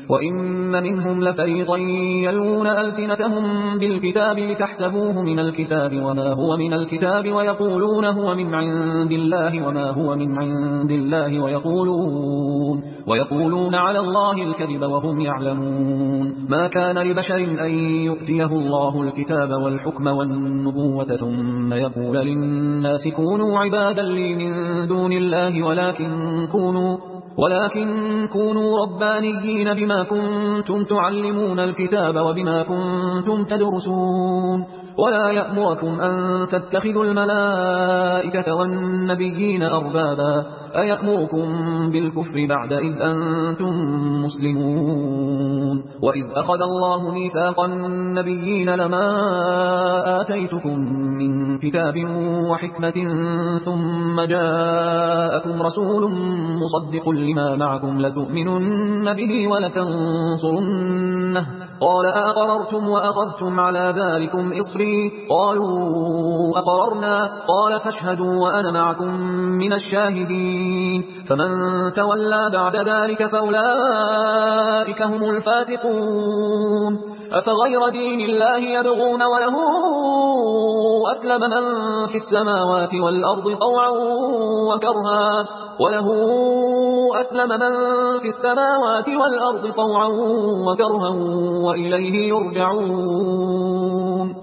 وإن منهم لفريقا يلوون ألسنتهم بالكتاب لتحسبوه من الكتاب وما هو من الكتاب ويقولون هو من عند الله وما هو من عند الله ويقولون على الله الكذب وهم يعلمون. ما كان لبشر أن يؤتيه الله الكتاب والحكم والنبوة ثم يقول للناس كونوا عبادا لي من دون الله ولكن كونوا ربانيين بما كنتم تعلمون الكتاب وبما كنتم تدرسون. ولا يأمركم أن تتخذوا الملائكة والنبيين أربابا أيأمركم بالكفر بعد إذ أنتم مسلمون. وإذ أخذ الله ميثاق النبيين لما آتيتكم من كتاب وحكمة ثم جاءكم رسول مصدق لما معكم لتؤمنن به ولتنصرنه قال أأقررتم وأخذتم على ذلكم إصري قالوا أقررنا قال فاشهدوا وأنا معكم من الشاهدين. فمن تولى بعد ذلك فأولئك هم الفاسقون. أفغير دين الله يبغون وله أسلم من في السماوات والأرض طوعا وكرها وإليه يرجعون.